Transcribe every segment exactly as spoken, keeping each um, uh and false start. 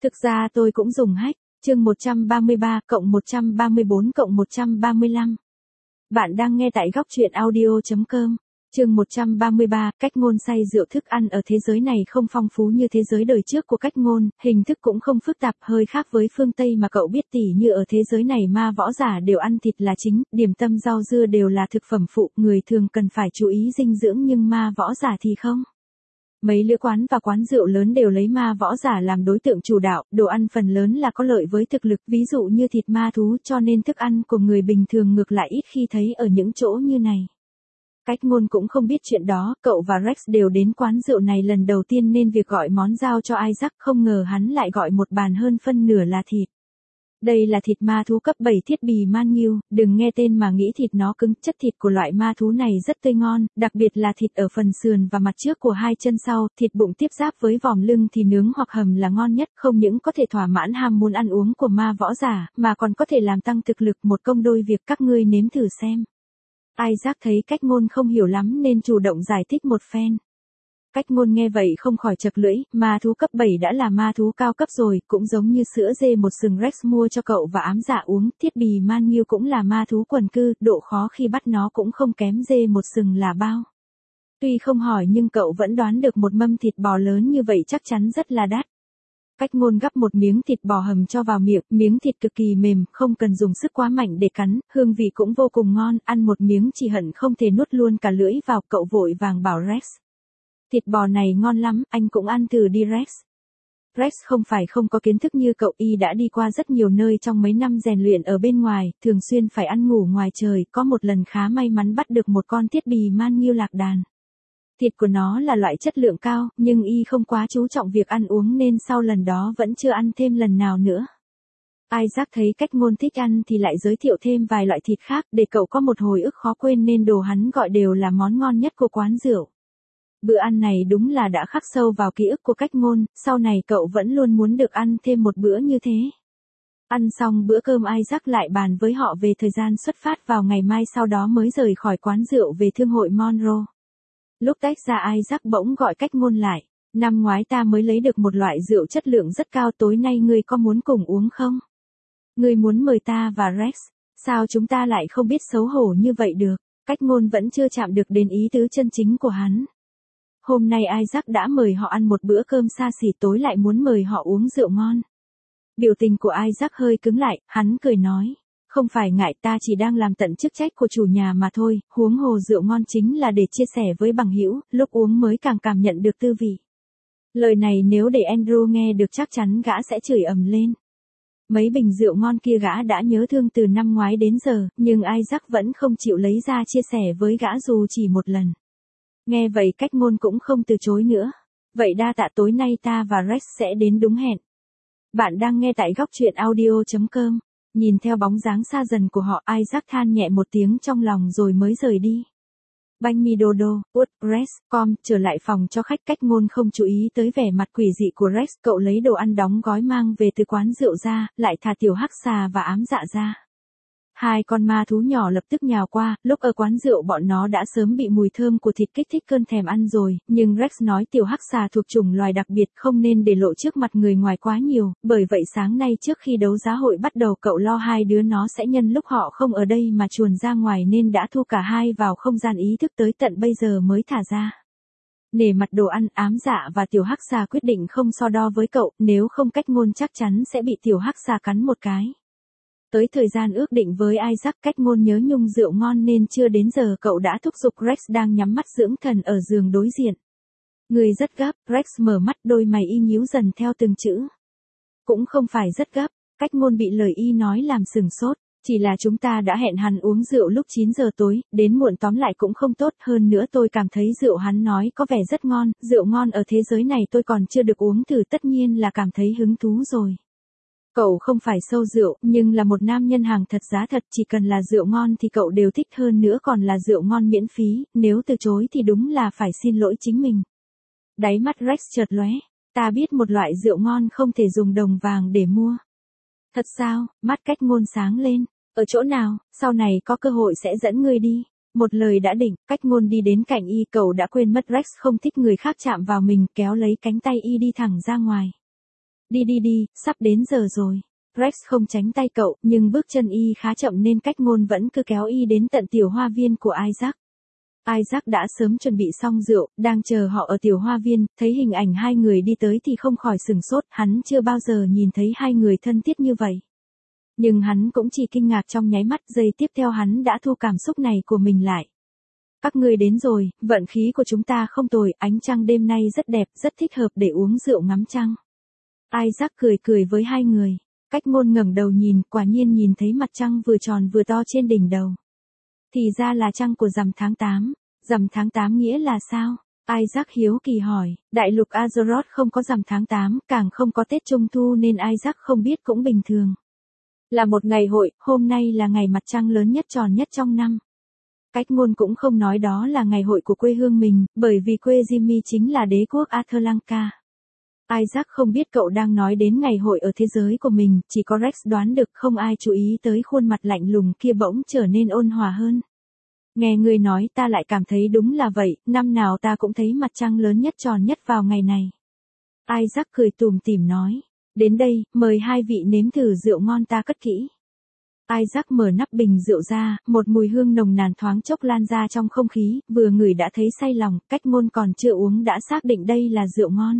Thực ra tôi cũng dùng hack, chương một trăm ba mươi ba cộng một trăm ba mươi bốn cộng một trăm ba mươi lăm. Bạn đang nghe tại góc truyện audio chấm com. Chương một trăm ba mươi ba, cách ngôn say rượu. Thức ăn ở thế giới này không phong phú như thế giới đời trước của cách ngôn, hình thức cũng không phức tạp, hơi khác với phương Tây mà cậu biết, tỉ như ở thế giới này ma võ giả đều ăn thịt là chính, điểm tâm rau dưa đều là thực phẩm phụ, người thường cần phải chú ý dinh dưỡng nhưng ma võ giả thì không. Mấy lữ quán và quán rượu lớn đều lấy ma võ giả làm đối tượng chủ đạo, đồ ăn phần lớn là có lợi với thực lực, ví dụ như thịt ma thú, cho nên thức ăn của người bình thường ngược lại ít khi thấy ở những chỗ như này. Cách ngôn cũng không biết chuyện đó, cậu và Rex đều đến quán rượu này lần đầu tiên nên việc gọi món giao cho Isaac, không ngờ hắn lại gọi một bàn hơn phân nửa là thịt. Đây là thịt ma thú cấp bảy thiết bì man nghiêu, đừng nghe tên mà nghĩ thịt nó cứng, chất thịt của loại ma thú này rất tươi ngon, đặc biệt là thịt ở phần sườn và mặt trước của hai chân sau, thịt bụng tiếp giáp với vòm lưng thì nướng hoặc hầm là ngon nhất, không những có thể thỏa mãn ham muốn ăn uống của ma võ giả, mà còn có thể làm tăng thực lực, một công đôi việc, các ngươi nếm thử xem. Isaac thấy cách ngôn không hiểu lắm nên chủ động giải thích một phen. Cách ngôn nghe vậy không khỏi chật lưỡi, ma thú cấp bảy đã là ma thú cao cấp rồi, cũng giống như sữa dê một sừng Rex mua cho cậu và ám dạ uống, thiết bì man nghiêu cũng là ma thú quần cư, độ khó khi bắt nó cũng không kém dê một sừng là bao. Tuy không hỏi nhưng cậu vẫn đoán được một mâm thịt bò lớn như vậy chắc chắn rất là đắt. Cách ngôn gắp một miếng thịt bò hầm cho vào miệng, miếng thịt cực kỳ mềm, không cần dùng sức quá mạnh để cắn, hương vị cũng vô cùng ngon, ăn một miếng chỉ hận không thể nuốt luôn cả lưỡi vào, cậu vội vàng bảo Rex. Thịt bò này ngon lắm, anh cũng ăn thử đi Rex. Rex không phải không có kiến thức như cậu, y đã đi qua rất nhiều nơi trong mấy năm rèn luyện ở bên ngoài, thường xuyên phải ăn ngủ ngoài trời, có một lần khá may mắn bắt được một con thiết bì man nghiêu lạc đàn. Thịt của nó là loại chất lượng cao, nhưng y không quá chú trọng việc ăn uống nên sau lần đó vẫn chưa ăn thêm lần nào nữa. Isaac thấy cách ngôn thích ăn thì lại giới thiệu thêm vài loại thịt khác để cậu có một hồi ức khó quên nên đồ hắn gọi đều là món ngon nhất của quán rượu. Bữa ăn này đúng là đã khắc sâu vào ký ức của cách ngôn, sau này cậu vẫn luôn muốn được ăn thêm một bữa như thế. Ăn xong bữa cơm Isaac lại bàn với họ về thời gian xuất phát vào ngày mai, sau đó mới rời khỏi quán rượu về thương hội Monroe. Lúc tách ra Isaac bỗng gọi cách ngôn lại, năm ngoái ta mới lấy được một loại rượu chất lượng rất cao, tối nay ngươi có muốn cùng uống không? Ngươi muốn mời ta và Rex, sao chúng ta lại không biết xấu hổ như vậy được? Cách ngôn vẫn chưa chạm được đến ý tứ chân chính của hắn. Hôm nay Isaac đã mời họ ăn một bữa cơm xa xỉ, tối lại muốn mời họ uống rượu ngon. Biểu tình của Isaac hơi cứng lại, hắn cười nói. Không phải ngại, ta chỉ đang làm tận chức trách của chủ nhà mà thôi, huống hồ rượu ngon chính là để chia sẻ với bằng hữu, lúc uống mới càng cảm nhận được tư vị. Lời này nếu để Andrew nghe được chắc chắn gã sẽ chửi ầm lên. Mấy bình rượu ngon kia gã đã nhớ thương từ năm ngoái đến giờ, nhưng Isaac vẫn không chịu lấy ra chia sẻ với gã dù chỉ một lần. Nghe vậy cách ngôn cũng không từ chối nữa. Vậy đa tạ, tối nay ta và Rex sẽ đến đúng hẹn. Bạn đang nghe tại góc truyện audio chấm com. Nhìn theo bóng dáng xa dần của họ, Isaac than nhẹ một tiếng trong lòng rồi mới rời đi. Banh mi dodo, út, Rex, com, trở lại phòng cho khách. Cách ngôn không chú ý tới vẻ mặt quỷ dị của Rex, cậu lấy đồ ăn đóng gói mang về từ quán rượu ra, lại thả tiểu hắc xà và ám dạ ra. Hai con ma thú nhỏ lập tức nhào qua, lúc ở quán rượu bọn nó đã sớm bị mùi thơm của thịt kích thích cơn thèm ăn rồi, nhưng Rex nói tiểu hắc xà thuộc chủng loài đặc biệt, không nên để lộ trước mặt người ngoài quá nhiều, bởi vậy sáng nay trước khi đấu giá hội bắt đầu cậu lo hai đứa nó sẽ nhân lúc họ không ở đây mà chuồn ra ngoài nên đã thu cả hai vào không gian ý thức, tới tận bây giờ mới thả ra. Nể mặt đồ ăn, ám dạ và tiểu hắc xà quyết định không so đo với cậu, nếu không cách ngôn chắc chắn sẽ bị tiểu hắc xà cắn một cái. Tới thời gian ước định với Isaac, cách ngôn nhớ nhung rượu ngon nên chưa đến giờ cậu đã thúc giục Rex đang nhắm mắt dưỡng thần ở giường đối diện. Người rất gấp, Rex mở mắt, đôi mày y nhíu dần theo từng chữ. Cũng không phải rất gấp, cách ngôn bị lời y nói làm sừng sốt, chỉ là chúng ta đã hẹn hắn uống rượu lúc chín giờ tối, đến muộn tóm lại cũng không tốt, hơn nữa tôi cảm thấy rượu hắn nói có vẻ rất ngon, rượu ngon ở thế giới này tôi còn chưa được uống thử, tất nhiên là cảm thấy hứng thú rồi. Cậu không phải sâu rượu, nhưng là một nam nhân hàng thật giá thật, chỉ cần là rượu ngon thì cậu đều thích, hơn nữa còn là rượu ngon miễn phí, nếu từ chối thì đúng là phải xin lỗi chính mình. Đáy mắt Rex chợt lóe, ta biết một loại rượu ngon không thể dùng đồng vàng để mua. Thật sao? Mắt cách ngôn sáng lên, ở chỗ nào, sau này có cơ hội sẽ dẫn ngươi đi. Một lời đã định, cách ngôn đi đến cạnh y, cậu đã quên mất Rex không thích người khác chạm vào mình, kéo lấy cánh tay y đi thẳng ra ngoài. Đi đi đi, sắp đến giờ rồi. Rex không tránh tay cậu, nhưng bước chân y khá chậm nên cách ngôn vẫn cứ kéo y đến tận tiểu hoa viên của Isaac. Isaac đã sớm chuẩn bị xong rượu, đang chờ họ ở tiểu hoa viên, thấy hình ảnh hai người đi tới thì không khỏi sửng sốt, hắn chưa bao giờ nhìn thấy hai người thân thiết như vậy. Nhưng hắn cũng chỉ kinh ngạc trong nháy mắt, giây tiếp theo hắn đã thu cảm xúc này của mình lại. Các ngươi đến rồi, vận khí của chúng ta không tồi, ánh trăng đêm nay rất đẹp, rất thích hợp để uống rượu ngắm trăng. Isaac cười cười với hai người. Cách ngôn ngẩng đầu nhìn, quả nhiên nhìn thấy mặt trăng vừa tròn vừa to trên đỉnh đầu. Thì ra là trăng của rằm tháng tám. Rằm tháng tám nghĩa là sao? Isaac hiếu kỳ hỏi. Đại lục Azeroth không có rằm tháng tám, càng không có Tết Trung Thu nên Isaac không biết cũng bình thường. Là một ngày hội, hôm nay là ngày mặt trăng lớn nhất tròn nhất trong năm. Cách ngôn cũng không nói đó là ngày hội của quê hương mình, bởi vì quê Jimmy chính là đế quốc Athlanka. Isaac không biết cậu đang nói đến ngày hội ở thế giới của mình, chỉ có Rex đoán được, không ai chú ý tới khuôn mặt lạnh lùng kia bỗng trở nên ôn hòa hơn. Nghe người nói ta lại cảm thấy đúng là vậy, năm nào ta cũng thấy mặt trăng lớn nhất tròn nhất vào ngày này. Isaac cười tủm tỉm nói, đến đây, mời hai vị nếm thử rượu ngon ta cất kỹ. Isaac mở nắp bình rượu ra, một mùi hương nồng nàn thoáng chốc lan ra trong không khí, vừa ngửi đã thấy say lòng, cách ngôn còn chưa uống đã xác định đây là rượu ngon.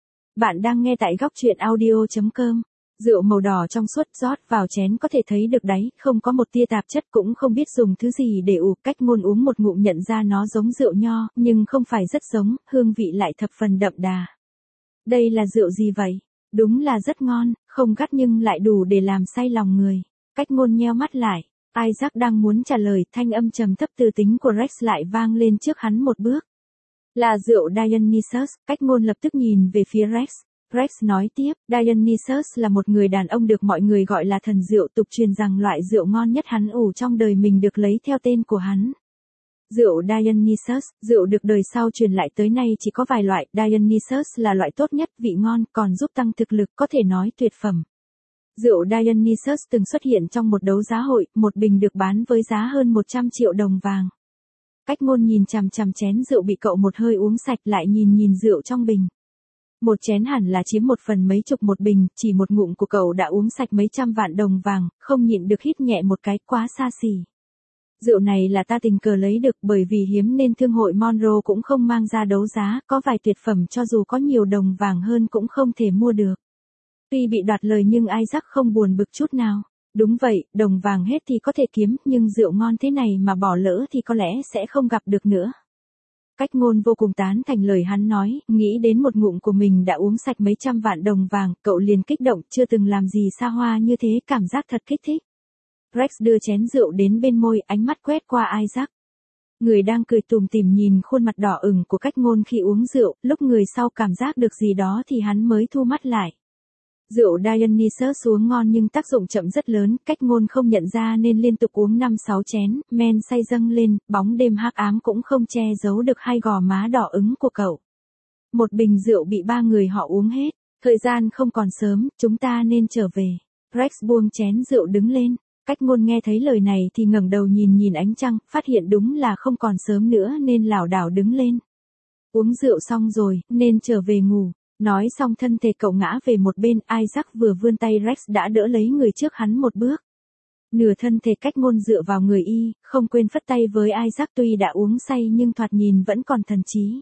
Bạn đang nghe tại góc truyện audio chấm com. Rượu màu đỏ trong suốt rót vào chén có thể thấy được đáy, không có một tia tạp chất, cũng không biết dùng thứ gì để ủ. Cách ngôn uống một ngụm nhận ra nó giống rượu nho, nhưng không phải rất giống, hương vị lại thập phần đậm đà. Đây là rượu gì vậy? Đúng là rất ngon, không gắt nhưng lại đủ để làm say lòng người. Cách ngôn nheo mắt lại. Isaac đang muốn trả lời, thanh âm trầm thấp từ tính của Rex lại vang lên trước hắn một bước. Là rượu Dionysus. Cách ngôn lập tức nhìn về phía Rex. Rex nói tiếp, Dionysus là một người đàn ông được mọi người gọi là thần rượu, tục truyền rằng loại rượu ngon nhất hắn ủ trong đời mình được lấy theo tên của hắn. Rượu Dionysus, rượu được đời sau truyền lại tới nay chỉ có vài loại, Dionysus là loại tốt nhất, vị ngon, còn giúp tăng thực lực, có thể nói tuyệt phẩm. Rượu Dionysus từng xuất hiện trong một đấu giá hội, một bình được bán với giá hơn một trăm triệu đồng vàng. Cách ngôn nhìn chằm chằm chén rượu bị cậu một hơi uống sạch, lại nhìn nhìn rượu trong bình. Một chén hẳn là chiếm một phần mấy chục một bình, chỉ một ngụm của cậu đã uống sạch mấy trăm vạn đồng vàng, không nhịn được hít nhẹ một cái, quá xa xỉ. Rượu này là ta tình cờ lấy được, bởi vì hiếm nên thương hội Monroe cũng không mang ra đấu giá, có vài tuyệt phẩm cho dù có nhiều đồng vàng hơn cũng không thể mua được. Tuy bị đoạt lời nhưng Isaac không buồn bực chút nào. Đúng vậy, đồng vàng hết thì có thể kiếm, nhưng rượu ngon thế này mà bỏ lỡ thì có lẽ sẽ không gặp được nữa. Cách ngôn vô cùng tán thành lời hắn nói, nghĩ đến một ngụm của mình đã uống sạch mấy trăm vạn đồng vàng, cậu liền kích động, chưa từng làm gì xa hoa như thế, cảm giác thật kích thích. Rex đưa chén rượu đến bên môi, ánh mắt quét qua Isaac. Người đang cười tủm tỉm nhìn khuôn mặt đỏ ửng của cách ngôn khi uống rượu, lúc người sau cảm giác được gì đó thì hắn mới thu mắt lại. Rượu Dionysus uống ngon nhưng tác dụng chậm rất lớn, cách ngôn không nhận ra nên liên tục uống năm sáu chén, men say dâng lên, bóng đêm hắc ám cũng không che giấu được hai gò má đỏ ửng của cậu. Một bình rượu bị ba người họ uống hết, thời gian không còn sớm, chúng ta nên trở về. Rex buông chén rượu đứng lên, cách ngôn nghe thấy lời này thì ngẩng đầu nhìn nhìn ánh trăng, phát hiện đúng là không còn sớm nữa nên lảo đảo đứng lên. Uống rượu xong rồi, nên trở về ngủ. Nói xong thân thể cậu ngã về một bên, Isaac vừa vươn tay Rex đã đỡ lấy người trước hắn một bước. Nửa thân thể cách ngôn dựa vào người y, không quên phất tay với Isaac, tuy đã uống say nhưng thoạt nhìn vẫn còn thần trí.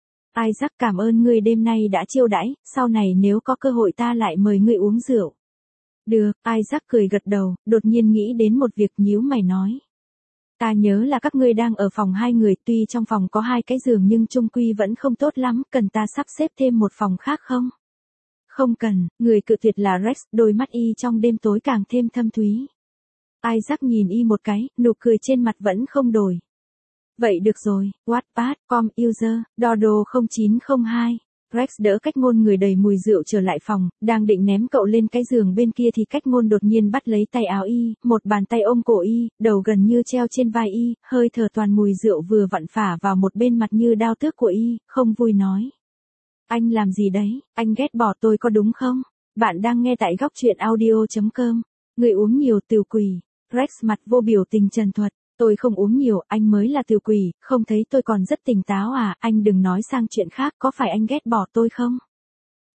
Isaac cảm ơn ngươi đêm nay đã chiêu đãi, sau này nếu có cơ hội ta lại mời ngươi uống rượu. Được, Isaac cười gật đầu, đột nhiên nghĩ đến một việc, nhíu mày nói. Ta nhớ là các ngươi đang ở phòng hai người, tuy trong phòng có hai cái giường nhưng chung quy vẫn không tốt lắm, cần ta sắp xếp thêm một phòng khác không? Không cần, người cự tuyệt là Rex, đôi mắt y trong đêm tối càng thêm thâm thúy. Isaac nhìn y một cái, nụ cười trên mặt vẫn không đổi. Vậy được rồi, Wattpad, com, user, Dodo không chín không hai. Rex đỡ cách ngôn người đầy mùi rượu trở lại phòng, đang định ném cậu lên cái giường bên kia thì cách ngôn đột nhiên bắt lấy tay áo y, một bàn tay ôm cổ y, đầu gần như treo trên vai y, hơi thở toàn mùi rượu vừa vặn phả vào một bên mặt như đao tước của y, không vui nói. Anh làm gì đấy, anh ghét bỏ tôi có đúng không? Bạn đang nghe tại góc truyện audio chấm com. Người uống nhiều tiểu quỷ. Rex mặt vô biểu tình trần thuật. Tôi không uống nhiều, anh mới là tiểu quỷ, không thấy tôi còn rất tỉnh táo à, anh đừng nói sang chuyện khác, có phải anh ghét bỏ tôi không?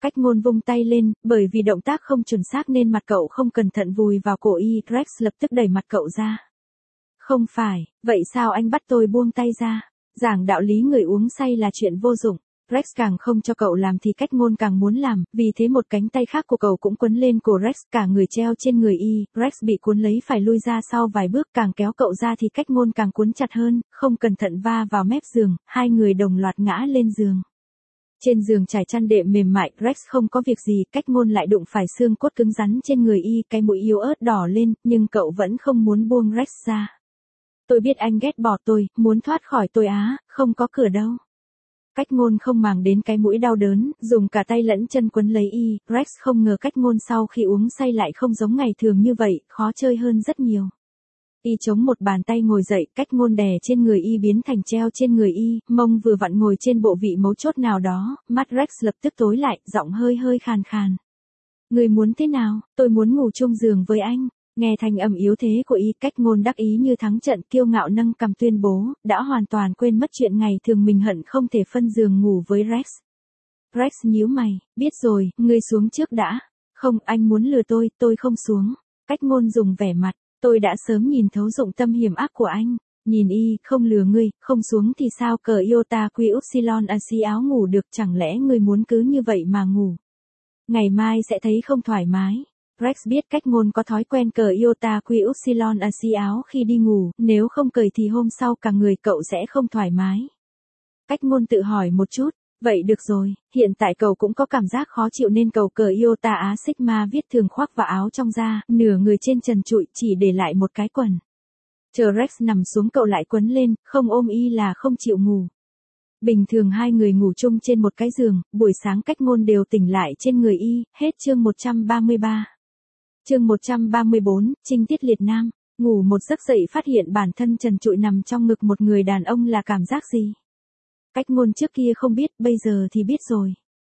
Cách ngôn vung tay lên, bởi vì động tác không chuẩn xác nên mặt cậu không cẩn thận vùi vào cổ y, Rex lập tức đẩy mặt cậu ra. Không phải, vậy sao anh bắt tôi buông tay ra? Giảng đạo lý người uống say là chuyện vô dụng. Rex càng không cho cậu làm thì cách ngôn càng muốn làm, vì thế một cánh tay khác của cậu cũng quấn lên cổ Rex, cả người treo trên người y, Rex bị cuốn lấy phải lui ra sau vài bước, càng kéo cậu ra thì cách ngôn càng cuốn chặt hơn, không cẩn thận va vào mép giường, hai người đồng loạt ngã lên giường. Trên giường trải chăn đệm mềm mại, Rex không có việc gì, cách ngôn lại đụng phải xương cốt cứng rắn trên người y, cái mũi yếu ớt đỏ lên, nhưng cậu vẫn không muốn buông Rex ra. Tôi biết anh ghét bỏ tôi, muốn thoát khỏi tôi á, không có cửa đâu. Cách ngôn không màng đến cái mũi đau đớn, dùng cả tay lẫn chân quấn lấy y, Rex không ngờ cách ngôn sau khi uống say lại không giống ngày thường như vậy, khó chơi hơn rất nhiều. Y chống một bàn tay ngồi dậy, cách ngôn đè trên người y biến thành treo trên người y, mông vừa vặn ngồi trên bộ vị mấu chốt nào đó, mắt Rex lập tức tối lại, giọng hơi hơi khàn khàn. Người muốn thế nào, tôi muốn ngủ chung giường với anh. Nghe thanh âm yếu thế của y, cách ngôn đắc ý như thắng trận, kiêu ngạo nâng cằm tuyên bố, đã hoàn toàn quên mất chuyện ngày thường mình hận không thể phân giường ngủ với Rex. Rex nhíu mày, biết rồi, ngươi xuống trước đã. Không, anh muốn lừa tôi, tôi không xuống. Cách ngôn dùng vẻ mặt, tôi đã sớm nhìn thấu dụng tâm hiểm ác của anh. Nhìn y, không lừa ngươi, không xuống thì sao, cờ iota quy upsilon a xi áo ngủ được, chẳng lẽ ngươi muốn cứ như vậy mà ngủ. Ngày mai sẽ thấy không thoải mái. Rex biết cách ngôn có thói quen cờ iota quy upsilon a xi áo khi đi ngủ, nếu không cởi thì hôm sau cả người cậu sẽ không thoải mái. Cách ngôn tự hỏi một chút, vậy được rồi, hiện tại cậu cũng có cảm giác khó chịu nên cậu cờ iota á sigma viết thường khoác vào áo trong da, nửa người trên trần trụi chỉ để lại một cái quần. Chờ Rex nằm xuống cậu lại quấn lên, không ôm y là không chịu ngủ. Bình thường hai người ngủ chung trên một cái giường, buổi sáng cách ngôn đều tỉnh lại trên người y, hết chương một trăm ba mươi ba. Chương một trăm ba mươi bốn, Trinh tiết liệt nam, ngủ một giấc dậy phát hiện bản thân trần trụi nằm trong ngực một người đàn ông là cảm giác gì? Cách ngôn trước kia không biết, bây giờ thì biết rồi.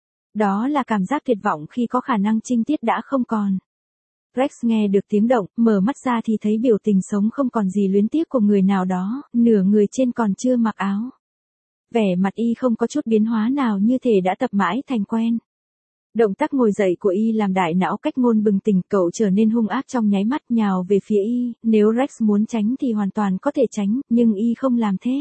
Đó là cảm giác tuyệt vọng khi có khả năng trinh tiết đã không còn. Rex nghe được tiếng động, mở mắt ra thì thấy biểu tình sống không còn gì luyến tiếc của người nào đó, nửa người trên còn chưa mặc áo. Vẻ mặt y không có chút biến hóa nào, như thể đã tập mãi thành quen. Động tác ngồi dậy của y làm đại não cách ngôn bừng tỉnh, cậu trở nên hung ác trong nháy mắt, nhào về phía y, nếu Rex muốn tránh thì hoàn toàn có thể tránh, nhưng y không làm thế.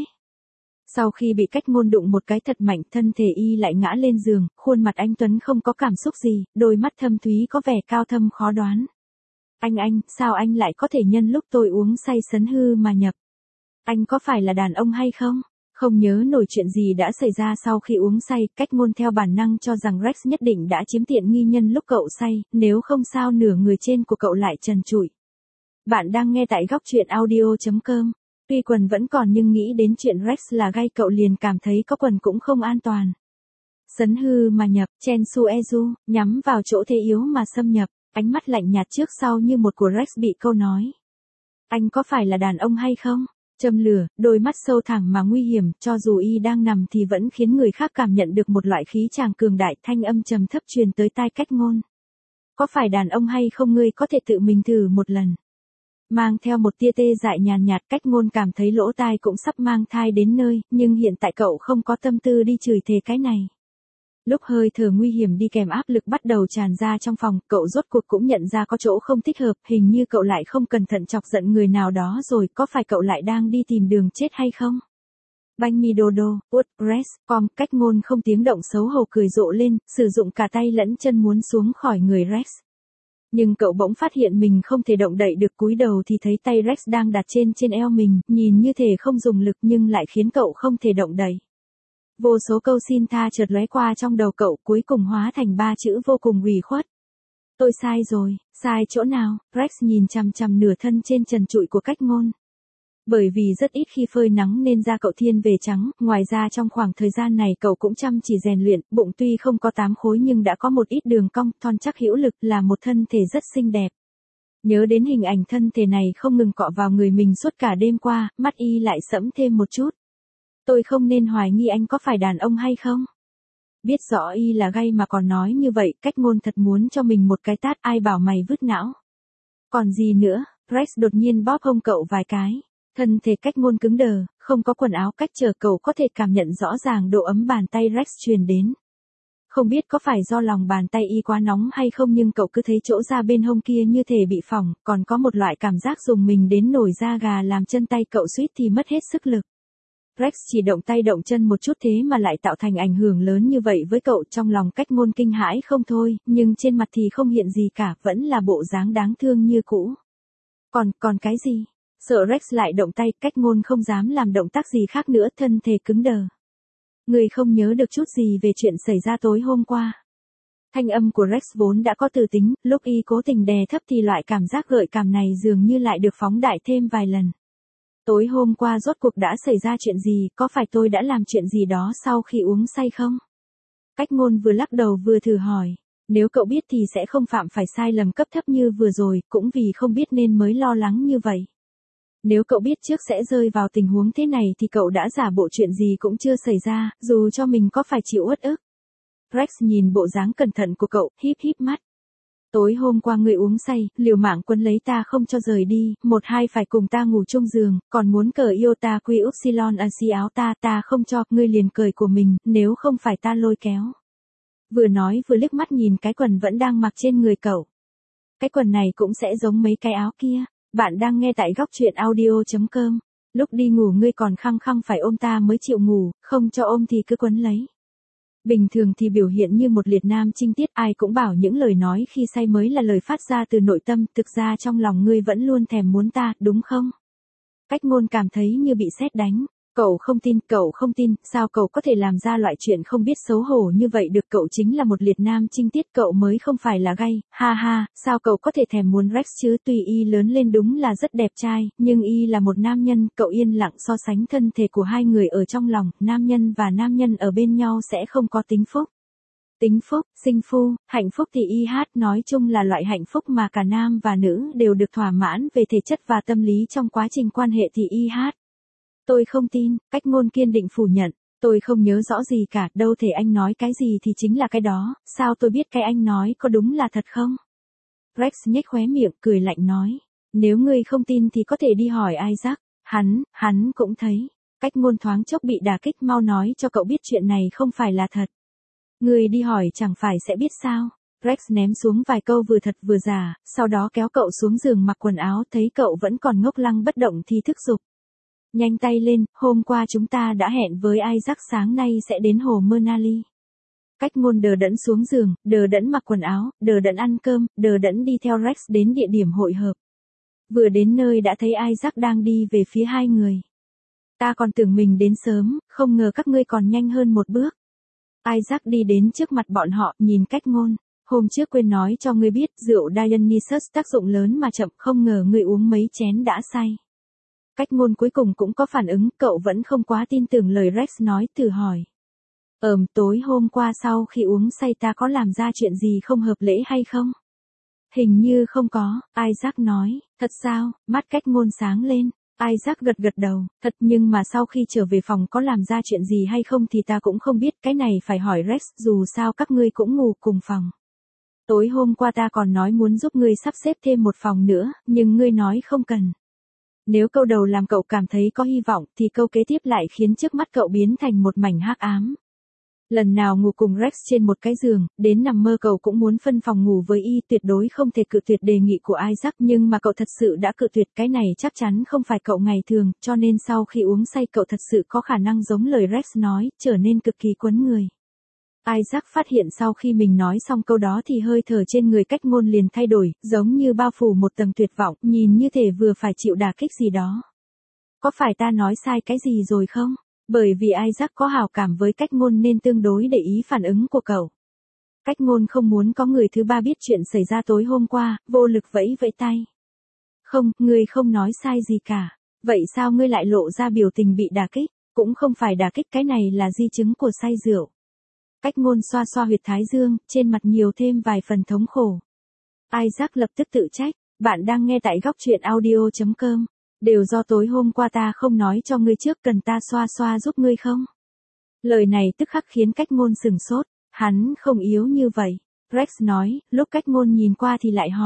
Sau khi bị cách ngôn đụng một cái thật mạnh, thân thể y lại ngã lên giường, khuôn mặt anh tuấn không có cảm xúc gì, đôi mắt thâm thúy có vẻ cao thâm khó đoán. Anh anh, sao anh lại có thể nhân lúc tôi uống say sấn hư mà nhập? Anh có phải là đàn ông hay không? Không nhớ nổi chuyện gì đã xảy ra sau khi uống say, cách ngôn theo bản năng cho rằng Rex nhất định đã chiếm tiện nghi nhân lúc cậu say, nếu không sao nửa người trên của cậu lại trần trụi. Bạn đang nghe tại góc truyện audio chấm com. Tuy quần vẫn còn nhưng nghĩ đến chuyện Rex là gay cậu liền cảm thấy có quần cũng không an toàn. Sấn hư mà nhập, chen su ezu, nhắm vào chỗ thế yếu mà xâm nhập, ánh mắt lạnh nhạt trước sau như một của Rex bị câu nói. Anh có phải là đàn ông hay không? Châm lửa, đôi mắt sâu thẳm mà nguy hiểm, cho dù y đang nằm thì vẫn khiến người khác cảm nhận được một loại khí tràng cường đại, thanh âm trầm thấp truyền tới tai cách ngôn. Có phải đàn ông hay không, ngươi có thể tự mình thử một lần. Mang theo một tia tê dại nhàn nhạt, cách ngôn cảm thấy lỗ tai cũng sắp mang thai đến nơi, nhưng hiện tại cậu không có tâm tư đi chửi thề cái này. Lúc hơi thở nguy hiểm đi kèm áp lực bắt đầu tràn ra trong phòng, cậu rốt cuộc cũng nhận ra có chỗ không thích hợp, hình như cậu lại không cẩn thận chọc giận người nào đó rồi, có phải cậu lại đang đi tìm đường chết hay không? Banh mi đô đô, út, Rex, com, cách ngôn không tiếng động xấu hổ cười rộ lên, sử dụng cả tay lẫn chân muốn xuống khỏi người Rex. Nhưng cậu bỗng phát hiện mình không thể động đậy được, cúi đầu thì thấy tay Rex đang đặt trên trên eo mình, nhìn như thể không dùng lực nhưng lại khiến cậu không thể động đậy. Vô số câu xin tha chợt lóe qua trong đầu cậu, cuối cùng hóa thành ba chữ vô cùng ủy khuất. Tôi sai rồi, sai chỗ nào? Rex nhìn chằm chằm nửa thân trên trần trụi của cách ngôn. Bởi vì rất ít khi phơi nắng nên da cậu thiên về trắng, ngoài ra trong khoảng thời gian này cậu cũng chăm chỉ rèn luyện, bụng tuy không có tám khối nhưng đã có một ít đường cong, thon chắc hữu lực, là một thân thể rất xinh đẹp. Nhớ đến hình ảnh thân thể này không ngừng cọ vào người mình suốt cả đêm qua, mắt y lại sẫm thêm một chút. Tôi không nên hoài nghi anh có phải đàn ông hay không? Biết rõ y là gay mà còn nói như vậy, cách ngôn thật muốn cho mình một cái tát, ai bảo mày vứt não. Còn gì nữa? Rex đột nhiên bóp hông cậu vài cái. Thân thể cách ngôn cứng đờ, không có quần áo cách trở, cậu có thể cảm nhận rõ ràng độ ấm bàn tay Rex truyền đến. Không biết có phải do lòng bàn tay y quá nóng hay không nhưng cậu cứ thấy chỗ da bên hông kia như thể bị phỏng, còn có một loại cảm giác dùng mình đến nổi da gà làm chân tay cậu suýt thì mất hết sức lực. Rex chỉ động tay động chân một chút thế mà lại tạo thành ảnh hưởng lớn như vậy với cậu, trong lòng Cách Ngôn kinh hãi không thôi, nhưng trên mặt thì không hiện gì cả, vẫn là bộ dáng đáng thương như cũ. Còn, còn cái gì? Sợ Rex lại động tay, Cách Ngôn không dám làm động tác gì khác nữa, thân thể cứng đờ. Người không nhớ được chút gì về chuyện xảy ra tối hôm qua. Thanh âm của Rex vốn đã có từ tính, lúc y cố tình đè thấp thì loại cảm giác gợi cảm này dường như lại được phóng đại thêm vài lần. Tối hôm qua rốt cuộc đã xảy ra chuyện gì, có phải tôi đã làm chuyện gì đó sau khi uống say không? Cách Ngôn vừa lắc đầu vừa thử hỏi. Nếu cậu biết thì sẽ không phạm phải sai lầm cấp thấp như vừa rồi, cũng vì không biết nên mới lo lắng như vậy. Nếu cậu biết trước sẽ rơi vào tình huống thế này thì cậu đã giả bộ chuyện gì cũng chưa xảy ra, dù cho mình có phải chịu uất ức. Rex nhìn bộ dáng cẩn thận của cậu, híp híp mắt. Tối hôm qua ngươi uống say, liều mạng quấn lấy ta không cho rời đi, một hai phải cùng ta ngủ chung giường, còn muốn cởi yêu ta quy upsilon a si áo ta, ta không cho, ngươi liền cởi của mình, nếu không phải ta lôi kéo. Vừa nói vừa liếc mắt nhìn cái quần vẫn đang mặc trên người cậu. Cái quần này cũng sẽ giống mấy cái áo kia. Bạn đang nghe tại góc truyện audio chấm com. Lúc đi ngủ ngươi còn khăng khăng phải ôm ta mới chịu ngủ, không cho ôm thì cứ quấn lấy. Bình thường thì biểu hiện như một liệt nam trinh tiết, ai cũng bảo những lời nói khi say mới là lời phát ra từ nội tâm, thực ra trong lòng ngươi vẫn luôn thèm muốn ta, đúng không? Cách Ngôn cảm thấy như bị sét đánh. Cậu không tin, cậu không tin, sao cậu có thể làm ra loại chuyện không biết xấu hổ như vậy được, cậu chính là một liệt nam trinh tiết, cậu mới không phải là gay, ha ha, sao cậu có thể thèm muốn Rex chứ, tuy y lớn lên đúng là rất đẹp trai, nhưng y là một nam nhân, cậu yên lặng so sánh thân thể của hai người ở trong lòng, nam nhân và nam nhân ở bên nhau sẽ không có tính phúc. Tính phúc, sinh phu, hạnh phúc thì y hát nói chung là loại hạnh phúc mà cả nam và nữ đều được thỏa mãn về thể chất và tâm lý trong quá trình quan hệ thì y hát. Tôi không tin, Cách Ngôn kiên định phủ nhận, tôi không nhớ rõ gì cả, đâu thể anh nói cái gì thì chính là cái đó, sao tôi biết cái anh nói có đúng là thật không? Rex nhếch khóe miệng, cười lạnh nói, nếu ngươi không tin thì có thể đi hỏi Isaac, hắn, hắn cũng thấy. Cách Ngôn thoáng chốc bị đả kích, mau nói cho cậu biết chuyện này không phải là thật. Ngươi đi hỏi chẳng phải sẽ biết sao? Rex ném xuống vài câu vừa thật vừa giả, sau đó kéo cậu xuống giường mặc quần áo, thấy cậu vẫn còn ngốc lăng bất động thì thúc giục. Nhanh tay lên, hôm qua chúng ta đã hẹn với Isaac sáng nay sẽ đến hồ Manali. Cách Ngôn đờ đẫn xuống giường, đờ đẫn mặc quần áo, đờ đẫn ăn cơm, đờ đẫn đi theo Rex đến địa điểm hội hợp. Vừa đến nơi đã thấy Isaac đang đi về phía hai người. Ta còn tưởng mình đến sớm, không ngờ các ngươi còn nhanh hơn một bước. Isaac đi đến trước mặt bọn họ, nhìn Cách Ngôn. Hôm trước quên nói cho ngươi biết, rượu Dionysus tác dụng lớn mà chậm, không ngờ ngươi uống mấy chén đã say. Cách Ngôn cuối cùng cũng có phản ứng, cậu vẫn không quá tin tưởng lời Rex nói, thử hỏi. Ờm, tối hôm qua sau khi uống say ta có làm ra chuyện gì không hợp lễ hay không? Hình như không có, Isaac nói, thật sao, mắt Cách Ngôn sáng lên. Isaac gật gật đầu, thật, nhưng mà sau khi trở về phòng có làm ra chuyện gì hay không thì ta cũng không biết, cái này phải hỏi Rex, dù sao các ngươi cũng ngủ cùng phòng. Tối hôm qua ta còn nói muốn giúp ngươi sắp xếp thêm một phòng nữa, nhưng ngươi nói không cần. Nếu câu đầu làm cậu cảm thấy có hy vọng thì câu kế tiếp lại khiến trước mắt cậu biến thành một mảnh hắc ám. Lần nào ngủ cùng Rex trên một cái giường, đến nằm mơ cậu cũng muốn phân phòng ngủ với y, tuyệt đối không thể cự tuyệt đề nghị của Isaac, nhưng mà cậu thật sự đã cự tuyệt, cái này chắc chắn không phải cậu ngày thường, cho nên sau khi uống say cậu thật sự có khả năng giống lời Rex nói, trở nên cực kỳ quấn người. Isaac phát hiện sau khi mình nói xong câu đó thì hơi thở trên người Cách Ngôn liền thay đổi, giống như bao phủ một tầng tuyệt vọng, nhìn như thể vừa phải chịu đả kích gì đó. Có phải ta nói sai cái gì rồi không? Bởi vì Isaac có hảo cảm với Cách Ngôn nên tương đối để ý phản ứng của cậu. Cách Ngôn không muốn có người thứ ba biết chuyện xảy ra tối hôm qua, vô lực vẫy vẫy tay. Không, ngươi không nói sai gì cả. Vậy sao ngươi lại lộ ra biểu tình bị đả kích? Cũng không phải đả kích, cái này là di chứng của say rượu. Cách Ngôn xoa xoa huyệt thái dương, trên mặt nhiều thêm vài phần thống khổ. Isaac lập tức tự trách, bạn đang nghe tại góc truyện audio chấm com. Đều do tối hôm qua ta không nói cho ngươi trước, cần ta xoa xoa giúp ngươi không? Lời này tức khắc khiến Cách Ngôn sửng sốt, hắn không yếu như vậy. Rex nói, lúc Cách Ngôn nhìn qua thì lại hỏi,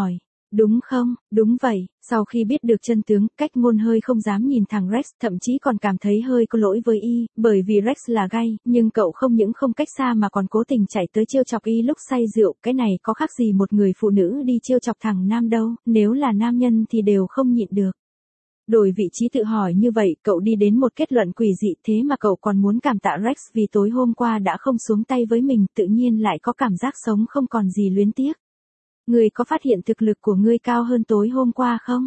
Đúng không? Đúng vậy, sau khi biết được chân tướng, Cách Ngôn hơi không dám nhìn thẳng Rex, thậm chí còn cảm thấy hơi có lỗi với y, bởi vì Rex là gay, nhưng cậu không những không cách xa mà còn cố tình chạy tới trêu chọc y lúc say rượu, cái này có khác gì một người phụ nữ đi trêu chọc thằng nam đâu, nếu là nam nhân thì đều không nhịn được. Đổi vị trí tự hỏi như vậy, cậu đi đến một kết luận quỷ dị, thế mà cậu còn muốn cảm tạ Rex vì tối hôm qua đã không xuống tay với mình, tự nhiên lại có cảm giác sống không còn gì luyến tiếc. Ngươi có phát hiện thực lực của ngươi cao hơn tối hôm qua không?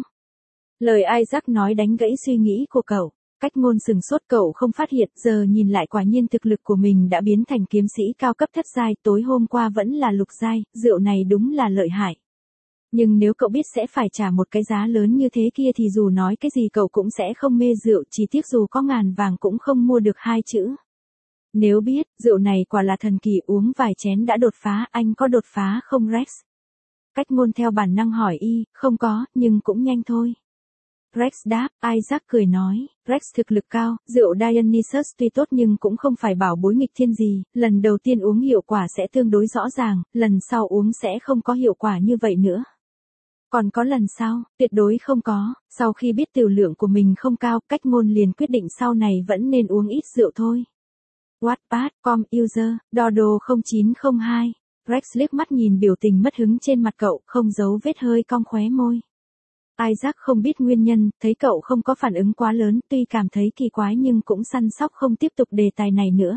Lời Isaac nói đánh gãy suy nghĩ của cậu. Cách Ngôn sừng sốt, cậu không phát hiện, giờ nhìn lại quả nhiên thực lực của mình đã biến thành kiếm sĩ cao cấp thất giai, tối hôm qua vẫn là lục giai, rượu này đúng là lợi hại. Nhưng nếu cậu biết sẽ phải trả một cái giá lớn như thế kia thì dù nói cái gì cậu cũng sẽ không mê rượu, chỉ tiếc dù có ngàn vàng cũng không mua được hai chữ. Nếu biết, rượu này quả là thần kỳ, uống vài chén đã đột phá, anh có đột phá không Rex? Cách Ngôn theo bản năng hỏi y, không có, nhưng cũng nhanh thôi. Rex đáp, Isaac cười nói, Rex thực lực cao, rượu Dionysus tuy tốt nhưng cũng không phải bảo bối nghịch thiên gì, lần đầu tiên uống hiệu quả sẽ tương đối rõ ràng, lần sau uống sẽ không có hiệu quả như vậy nữa. Còn có lần sau, tuyệt đối không có, sau khi biết tiểu lượng của mình không cao, Cách Ngôn liền quyết định sau này vẫn nên uống ít rượu thôi. Wattpad, com, user, Dodo không chín không hai. Rex liếc mắt nhìn biểu tình mất hứng trên mặt cậu, không giấu vết hơi cong khóe môi. Isaac không biết nguyên nhân, thấy cậu không có phản ứng quá lớn, tuy cảm thấy kỳ quái nhưng cũng săn sóc không tiếp tục đề tài này nữa.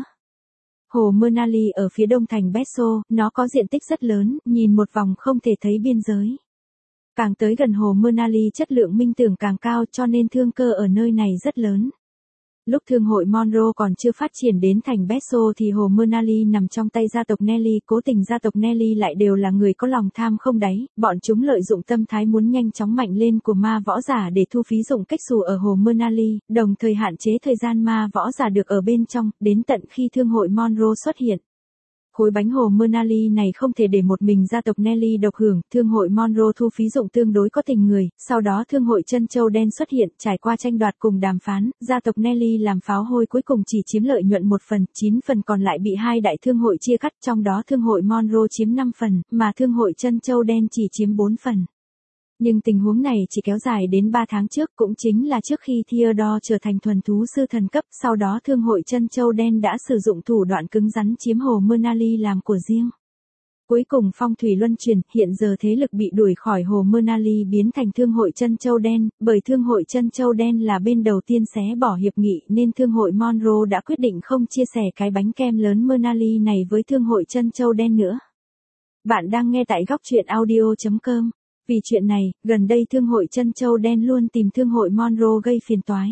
Hồ Manali ở phía đông thành Besso, nó có diện tích rất lớn, nhìn một vòng không thể thấy biên giới. Càng tới gần hồ Manali chất lượng minh tưởng càng cao cho nên thương cơ ở nơi này rất lớn. Lúc thương hội Monroe còn chưa phát triển đến thành Besso thì hồ Manali nằm trong tay gia tộc Nelly, cố tình gia tộc Nelly lại đều là người có lòng tham không đáy, bọn chúng lợi dụng tâm thái muốn nhanh chóng mạnh lên của ma võ giả để thu phí dụng cách xù ở hồ Manali, đồng thời hạn chế thời gian ma võ giả được ở bên trong, đến tận khi thương hội Monroe xuất hiện. Khối bánh hồ Manali này không thể để một mình gia tộc Nelly độc hưởng, thương hội Monroe thu phí dụng tương đối có tình người, sau đó thương hội Chân Châu Đen xuất hiện, trải qua tranh đoạt cùng đàm phán, gia tộc Nelly làm pháo hôi cuối cùng chỉ chiếm lợi nhuận một phần, chín phần còn lại bị hai đại thương hội chia cắt, trong đó thương hội Monroe chiếm năm phần, mà thương hội Chân Châu Đen chỉ chiếm bốn phần. Nhưng tình huống này chỉ kéo dài đến ba tháng trước, cũng chính là trước khi Theodore trở thành thuần thú sư thần cấp, sau đó thương hội Chân Châu Đen đã sử dụng thủ đoạn cứng rắn chiếm hồ Manali làm của riêng. Cuối cùng phong thủy luân chuyển, hiện giờ thế lực bị đuổi khỏi hồ Manali biến thành thương hội Chân Châu Đen, bởi thương hội Chân Châu Đen là bên đầu tiên xé bỏ hiệp nghị nên thương hội Monroe đã quyết định không chia sẻ cái bánh kem lớn Manali này với thương hội Chân Châu Đen nữa. Bạn đang nghe tại góc truyện audio chấm com. Vì chuyện này, gần đây thương hội Chân Châu Đen luôn tìm thương hội Monroe gây phiền toái.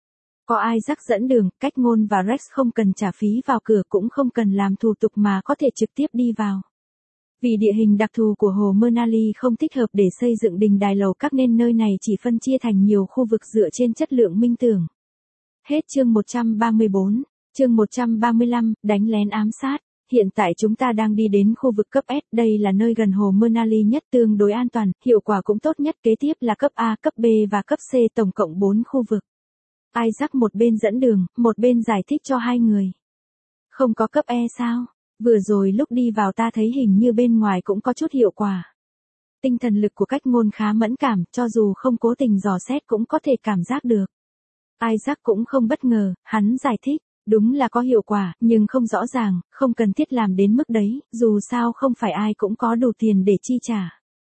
Có Isaac dẫn đường, Cách Ngôn và Rex không cần trả phí vào cửa cũng không cần làm thủ tục mà có thể trực tiếp đi vào. Vì địa hình đặc thù của hồ Manali không thích hợp để xây dựng đình đài lầu các nên nơi này chỉ phân chia thành nhiều khu vực dựa trên chất lượng minh tưởng. Hết chương một trăm ba mươi bốn, chương một trăm ba mươi lăm, đánh lén ám sát. Hiện tại chúng ta đang đi đến khu vực cấp S, đây là nơi gần hồ Manali nhất, tương đối an toàn, hiệu quả cũng tốt nhất, kế tiếp là cấp A, cấp B và cấp C, tổng cộng bốn khu vực. Isaac một bên dẫn đường, một bên giải thích cho hai người. Không có cấp E sao? Vừa rồi lúc đi vào ta thấy hình như bên ngoài cũng có chút hiệu quả. Tinh thần lực của Cách Ngôn khá mẫn cảm, cho dù không cố tình dò xét cũng có thể cảm giác được. Isaac cũng không bất ngờ, hắn giải thích. Đúng là có hiệu quả, nhưng không rõ ràng, không cần thiết làm đến mức đấy, dù sao không phải ai cũng có đủ tiền để chi trả.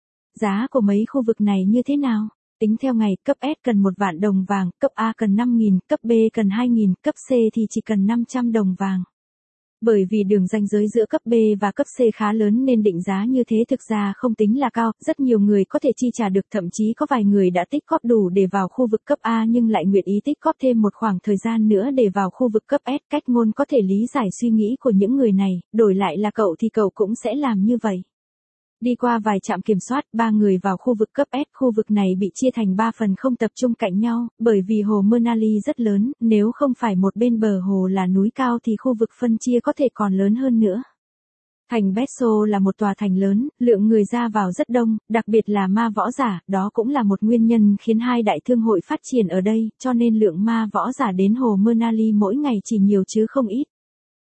Giá của mấy khu vực này như thế nào? Tính theo ngày, cấp S cần một vạn đồng vàng, cấp A cần năm nghìn, cấp B cần hai nghìn, cấp C thì chỉ cần năm trăm đồng vàng. Bởi vì đường ranh giới giữa cấp B và cấp C khá lớn nên định giá như thế thực ra không tính là cao, rất nhiều người có thể chi trả được, thậm chí có vài người đã tích góp đủ để vào khu vực cấp A nhưng lại nguyện ý tích góp thêm một khoảng thời gian nữa để vào khu vực cấp S. Cách Ngôn có thể lý giải suy nghĩ của những người này, đổi lại là cậu thì cậu cũng sẽ làm như vậy. Đi qua vài trạm kiểm soát, ba người vào khu vực cấp S, khu vực này bị chia thành ba phần không tập trung cạnh nhau, bởi vì hồ Manali rất lớn, nếu không phải một bên bờ hồ là núi cao thì khu vực phân chia có thể còn lớn hơn nữa. Thành Besso là một tòa thành lớn, lượng người ra vào rất đông, đặc biệt là ma võ giả, đó cũng là một nguyên nhân khiến hai đại thương hội phát triển ở đây, cho nên lượng ma võ giả đến hồ Manali mỗi ngày chỉ nhiều chứ không ít.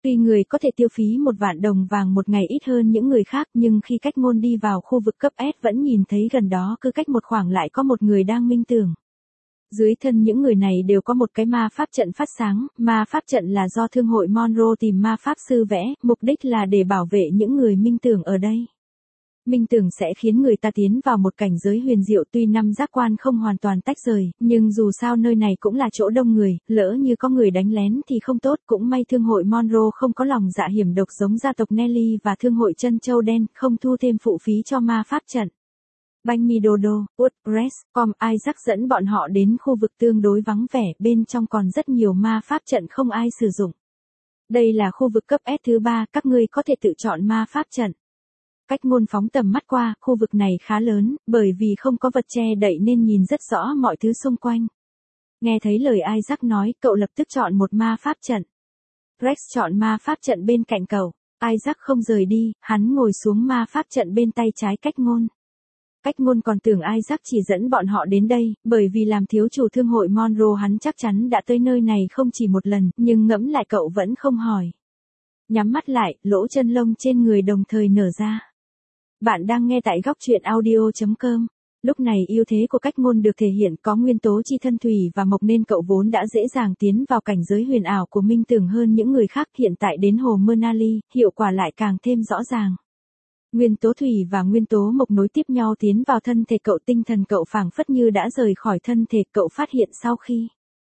Tuy người có thể tiêu phí một vạn đồng vàng một ngày ít hơn những người khác, nhưng khi cách ngôn đi vào khu vực cấp S vẫn nhìn thấy gần đó cứ cách một khoảng lại có một người đang minh tưởng. Dưới thân những người này đều có một cái ma pháp trận phát sáng, ma pháp trận là do thương hội Monroe tìm ma pháp sư vẽ, mục đích là để bảo vệ những người minh tưởng ở đây. Minh tưởng sẽ khiến người ta tiến vào một cảnh giới huyền diệu, tuy năm giác quan không hoàn toàn tách rời, nhưng dù sao nơi này cũng là chỗ đông người, lỡ như có người đánh lén thì không tốt, cũng may thương hội Monroe không có lòng dạ hiểm độc giống gia tộc Nelly và thương hội chân châu đen, không thu thêm phụ phí cho ma pháp trận. Banh mi Dodo, WordPress, com, Isaac dẫn bọn họ đến khu vực tương đối vắng vẻ, bên trong còn rất nhiều ma pháp trận không ai sử dụng. Đây là khu vực cấp S thứ ba, các ngươi có thể tự chọn ma pháp trận. Cách ngôn phóng tầm mắt qua, khu vực này khá lớn, bởi vì không có vật che đậy nên nhìn rất rõ mọi thứ xung quanh. Nghe thấy lời Isaac nói, cậu lập tức chọn một ma pháp trận. Rex chọn ma pháp trận bên cạnh cậu. Isaac không rời đi, hắn ngồi xuống ma pháp trận bên tay trái cách ngôn. Cách ngôn còn tưởng Isaac chỉ dẫn bọn họ đến đây, bởi vì làm thiếu chủ thương hội Monroe hắn chắc chắn đã tới nơi này không chỉ một lần, nhưng ngẫm lại cậu vẫn không hỏi. Nhắm mắt lại, lỗ chân lông trên người đồng thời nở ra. Bạn đang nghe tại góc truyện audio chấm com. Lúc này ưu thế của cách ngôn được thể hiện, có nguyên tố chi thân thủy và mộc nên cậu vốn đã dễ dàng tiến vào cảnh giới huyền ảo của minh tưởng hơn những người khác, hiện tại đến hồ Manali, hiệu quả lại càng thêm rõ ràng. Nguyên tố thủy và nguyên tố mộc nối tiếp nhau tiến vào thân thể cậu, tinh thần cậu phảng phất như đã rời khỏi thân thể, cậu phát hiện sau khi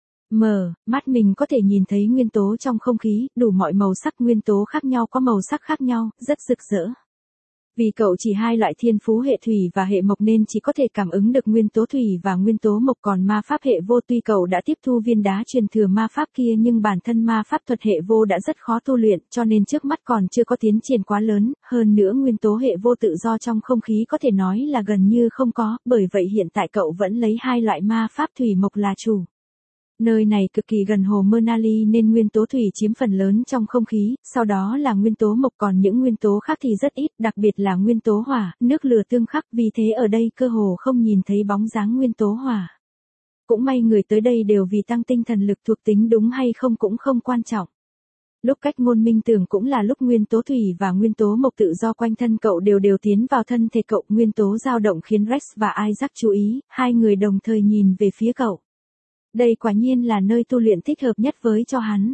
mở mắt mình có thể nhìn thấy nguyên tố trong không khí, đủ mọi màu sắc, nguyên tố khác nhau có màu sắc khác nhau, rất rực rỡ. Vì cậu chỉ hai loại thiên phú hệ thủy và hệ mộc nên chỉ có thể cảm ứng được nguyên tố thủy và nguyên tố mộc, còn ma pháp hệ vô tuy cậu đã tiếp thu viên đá truyền thừa ma pháp kia nhưng bản thân ma pháp thuật hệ vô đã rất khó tu luyện cho nên trước mắt còn chưa có tiến triển quá lớn, hơn nữa nguyên tố hệ vô tự do trong không khí có thể nói là gần như không có, bởi vậy hiện tại cậu vẫn lấy hai loại ma pháp thủy mộc là chủ. Nơi này cực kỳ gần hồ Manali nên nguyên tố thủy chiếm phần lớn trong không khí, sau đó là nguyên tố mộc, còn những nguyên tố khác thì rất ít, đặc biệt là nguyên tố hỏa, nước lửa tương khắc, vì thế ở đây cơ hồ không nhìn thấy bóng dáng nguyên tố hỏa. Cũng may người tới đây đều vì tăng tinh thần lực, thuộc tính đúng hay không cũng không quan trọng. Lúc cách ngôn minh tưởng cũng là lúc nguyên tố thủy và nguyên tố mộc tự do quanh thân cậu đều đều tiến vào thân thể cậu, nguyên tố dao động khiến Rex và Isaac chú ý, hai người đồng thời nhìn về phía cậu. Đây quả nhiên là nơi tu luyện thích hợp nhất với cho hắn.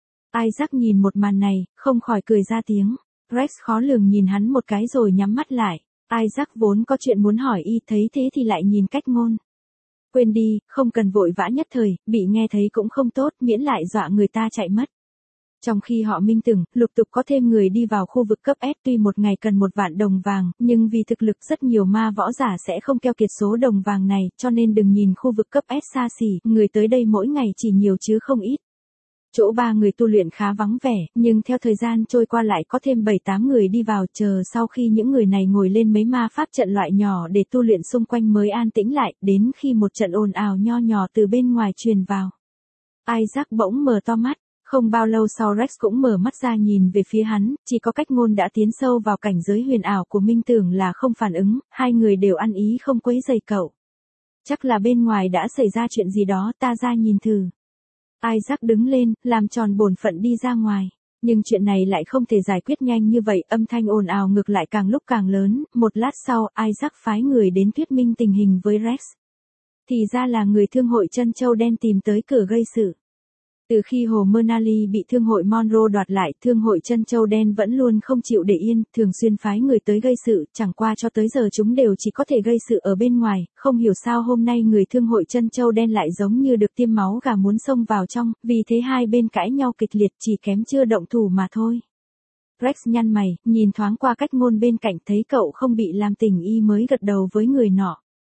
Isaac nhìn một màn này, không khỏi cười ra tiếng. Rex khó lường nhìn hắn một cái rồi nhắm mắt lại. Isaac vốn có chuyện muốn hỏi y, thấy thế thì lại nhìn cách ngôn. Quên đi, không cần vội vã nhất thời, bị nghe thấy cũng không tốt, miễn lại dọa người ta chạy mất. Trong khi họ minh tưởng, lục tục có thêm người đi vào khu vực cấp S, tuy một ngày cần một vạn đồng vàng, nhưng vì thực lực rất nhiều ma võ giả sẽ không keo kiệt số đồng vàng này, cho nên đừng nhìn khu vực cấp S xa xỉ, người tới đây mỗi ngày chỉ nhiều chứ không ít. Chỗ ba người tu luyện khá vắng vẻ, nhưng theo thời gian trôi qua lại có thêm bảy tám người đi vào, chờ sau khi những người này ngồi lên mấy ma pháp trận loại nhỏ để tu luyện xung quanh mới an tĩnh lại, đến khi một trận ồn ào nho nhỏ từ bên ngoài truyền vào. Isaac bỗng mở to mắt. Không bao lâu sau Rex cũng mở mắt ra nhìn về phía hắn, chỉ có cách ngôn đã tiến sâu vào cảnh giới huyền ảo của minh tưởng là không phản ứng, hai người đều ăn ý không quấy rầy cậu. Chắc là bên ngoài đã xảy ra chuyện gì đó, ta ra nhìn thử. Isaac đứng lên, làm tròn bổn phận đi ra ngoài. Nhưng chuyện này lại không thể giải quyết nhanh như vậy, âm thanh ồn ào ngược lại càng lúc càng lớn, một lát sau, Isaac phái người đến thuyết minh tình hình với Rex. Thì ra là người thương hội chân châu đen tìm tới cửa gây sự. Từ khi hồ Manali bị thương hội Monroe đoạt lại, thương hội chân châu đen vẫn luôn không chịu để yên, thường xuyên phái người tới gây sự, chẳng qua cho tới giờ chúng đều chỉ có thể gây sự ở bên ngoài, không hiểu sao hôm nay người thương hội chân châu đen lại giống như được tiêm máu gà muốn xông vào trong, vì thế hai bên cãi nhau kịch liệt, chỉ kém chưa động thủ mà thôi. Rex nhăn mày, nhìn thoáng qua cách ngôn bên cạnh, thấy cậu không bị làm tình y mới gật đầu với người nọ.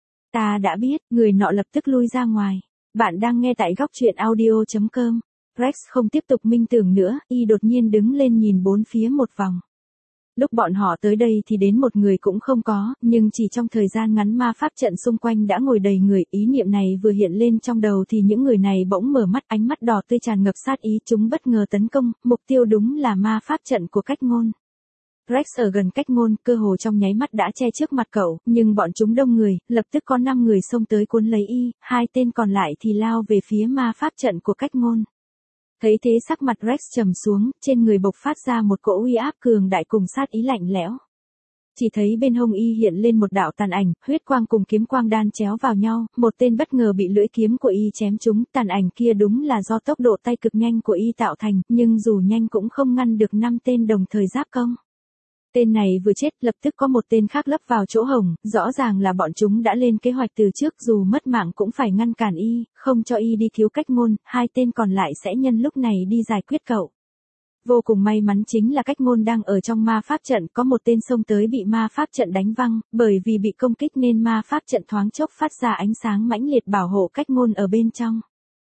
Ta đã biết, người nọ lập tức lui ra ngoài. Bạn đang nghe tại góc truyện audio chấm com. Rex không tiếp tục minh tưởng nữa, y đột nhiên đứng lên nhìn bốn phía một vòng. Lúc bọn họ tới đây thì đến một người cũng không có, nhưng chỉ trong thời gian ngắn ma pháp trận xung quanh đã ngồi đầy người, ý niệm này vừa hiện lên trong đầu thì những người này bỗng mở mắt, ánh mắt đỏ tươi tràn ngập sát ý, chúng bất ngờ tấn công, mục tiêu đúng là ma pháp trận của cách ngôn. Rex ở gần cách ngôn, cơ hồ trong nháy mắt đã che trước mặt cậu, nhưng bọn chúng đông người, lập tức có năm người xông tới cuốn lấy y, hai tên còn lại thì lao về phía ma pháp trận của cách ngôn. Thấy thế sắc mặt Rex trầm xuống, trên người bộc phát ra một cỗ uy áp cường đại cùng sát ý lạnh lẽo. Chỉ thấy bên hông y hiện lên một đạo tàn ảnh, huyết quang cùng kiếm quang đan chéo vào nhau, một tên bất ngờ bị lưỡi kiếm của y chém trúng, tàn ảnh kia đúng là do tốc độ tay cực nhanh của y tạo thành, nhưng dù nhanh cũng không ngăn được năm tên đồng thời giáp công. Tên này vừa chết, lập tức có một tên khác lấp vào chỗ hổng, rõ ràng là bọn chúng đã lên kế hoạch từ trước, dù mất mạng cũng phải ngăn cản y, không cho y đi cứu Cách Ngôn, hai tên còn lại sẽ nhân lúc này đi giải quyết cậu. Vô cùng may mắn chính là Cách Ngôn đang ở trong ma pháp trận, có một tên xông tới bị ma pháp trận đánh văng, bởi vì bị công kích nên ma pháp trận thoáng chốc phát ra ánh sáng mãnh liệt bảo hộ Cách Ngôn ở bên trong.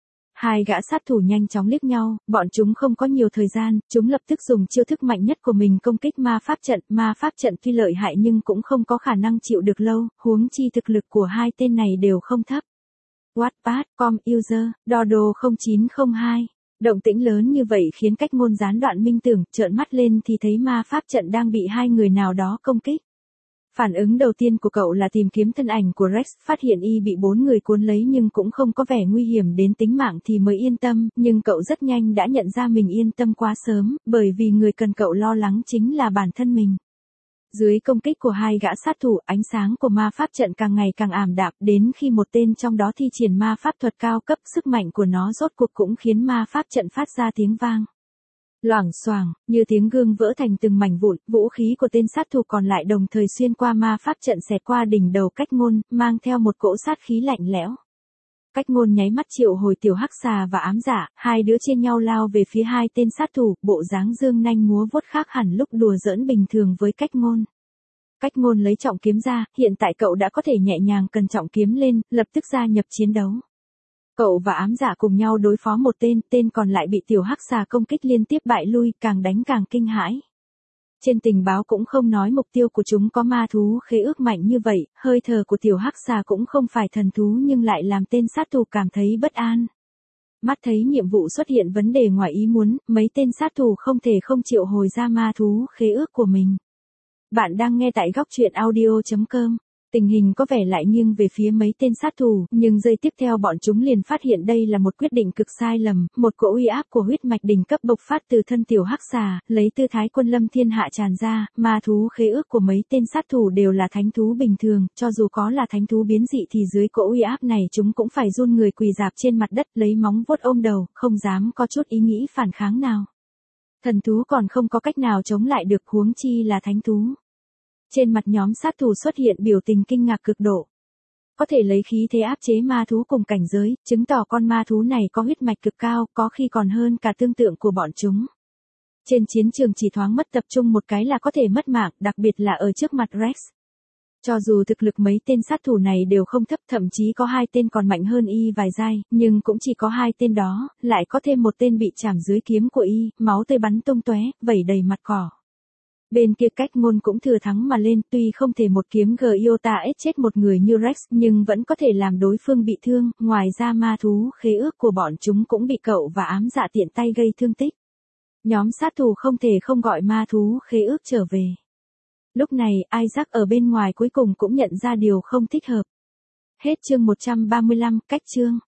Hai gã sát thủ nhanh chóng liếc nhau, bọn chúng không có nhiều thời gian, chúng lập tức dùng chiêu thức mạnh nhất của mình công kích ma pháp trận, ma pháp trận tuy lợi hại nhưng cũng không có khả năng chịu được lâu, huống chi thực lực của hai tên này đều không thấp. Wattpad, com user, Dodo không chín không hai. Động tĩnh lớn như vậy khiến Cách Ngôn gián đoạn minh tưởng, trợn mắt lên thì thấy ma pháp trận đang bị hai người nào đó công kích. Phản ứng đầu tiên của cậu là tìm kiếm thân ảnh của Rex, phát hiện y bị bốn người cuốn lấy nhưng cũng không có vẻ nguy hiểm đến tính mạng thì mới yên tâm, nhưng cậu rất nhanh đã nhận ra mình yên tâm quá sớm, bởi vì người cần cậu lo lắng chính là bản thân mình. Dưới công kích của hai gã sát thủ, ánh sáng của ma pháp trận càng ngày càng ảm đạm, đến khi một tên trong đó thi triển ma pháp thuật cao cấp, sức mạnh của nó rốt cuộc cũng khiến ma pháp trận phát ra tiếng vang. Loảng xoảng, như tiếng gương vỡ thành từng mảnh vụn, vũ khí của tên sát thủ còn lại đồng thời xuyên qua ma pháp trận xẹt qua đỉnh đầu Cách Ngôn, mang theo một cỗ sát khí lạnh lẽo. Cách Ngôn nháy mắt triệu hồi tiểu hắc xà và ám giả, hai đứa chia nhau lao về phía hai tên sát thủ, bộ dáng dương nanh múa vuốt khác hẳn lúc đùa giỡn bình thường với Cách Ngôn. Cách Ngôn lấy trọng kiếm ra, hiện tại cậu đã có thể nhẹ nhàng cần trọng kiếm lên, lập tức gia nhập chiến đấu. Cậu và ám giả cùng nhau đối phó một tên, tên còn lại bị tiểu hắc xà công kích liên tiếp bại lui, càng đánh càng kinh hãi. Trên tình báo cũng không nói mục tiêu của chúng có ma thú khế ước mạnh như vậy, hơi thở của tiểu hắc xà cũng không phải thần thú nhưng lại làm tên sát thủ cảm thấy bất an. Mắt thấy nhiệm vụ xuất hiện vấn đề ngoài ý muốn, mấy tên sát thủ không thể không triệu hồi ra ma thú khế ước của mình. Bạn đang nghe tại góc truyện audio chấm com. Tình hình có vẻ lại nghiêng về phía mấy tên sát thủ, nhưng giây tiếp theo bọn chúng liền phát hiện đây là một quyết định cực sai lầm, một cỗ uy áp của huyết mạch đỉnh cấp bộc phát từ thân tiểu hắc xà, lấy tư thái quân lâm thiên hạ tràn ra, ma thú khế ước của mấy tên sát thủ đều là thánh thú bình thường, cho dù có là thánh thú biến dị thì dưới cỗ uy áp này chúng cũng phải run người quỳ rạp trên mặt đất lấy móng vuốt ôm đầu, không dám có chút ý nghĩ phản kháng nào. Thần thú còn không có cách nào chống lại được, huống chi là thánh thú. Trên mặt nhóm sát thủ xuất hiện biểu tình kinh ngạc cực độ. Có thể lấy khí thế áp chế ma thú cùng cảnh giới, chứng tỏ con ma thú này có huyết mạch cực cao, có khi còn hơn cả tương tượng của bọn chúng. Trên chiến trường chỉ thoáng mất tập trung một cái là có thể mất mạng, đặc biệt là ở trước mặt Rex. Cho dù thực lực mấy tên sát thủ này đều không thấp, thậm chí có hai tên còn mạnh hơn y vài giai, nhưng cũng chỉ có hai tên đó, lại có thêm một tên bị chảm dưới kiếm của y, máu tươi bắn tung tóe, vẩy đầy mặt cỏ. Bên kia Cách Ngôn cũng thừa thắng mà lên, tuy không thể một kiếm Giota ết chết một người như Rex, nhưng vẫn có thể làm đối phương bị thương, ngoài ra ma thú khế ước của bọn chúng cũng bị cậu và ám dạ tiện tay gây thương tích. Nhóm sát thủ không thể không gọi ma thú khế ước trở về. Lúc này, Isaac ở bên ngoài cuối cùng cũng nhận ra điều không thích hợp. Hết chương một trăm ba mươi lăm, cách chương.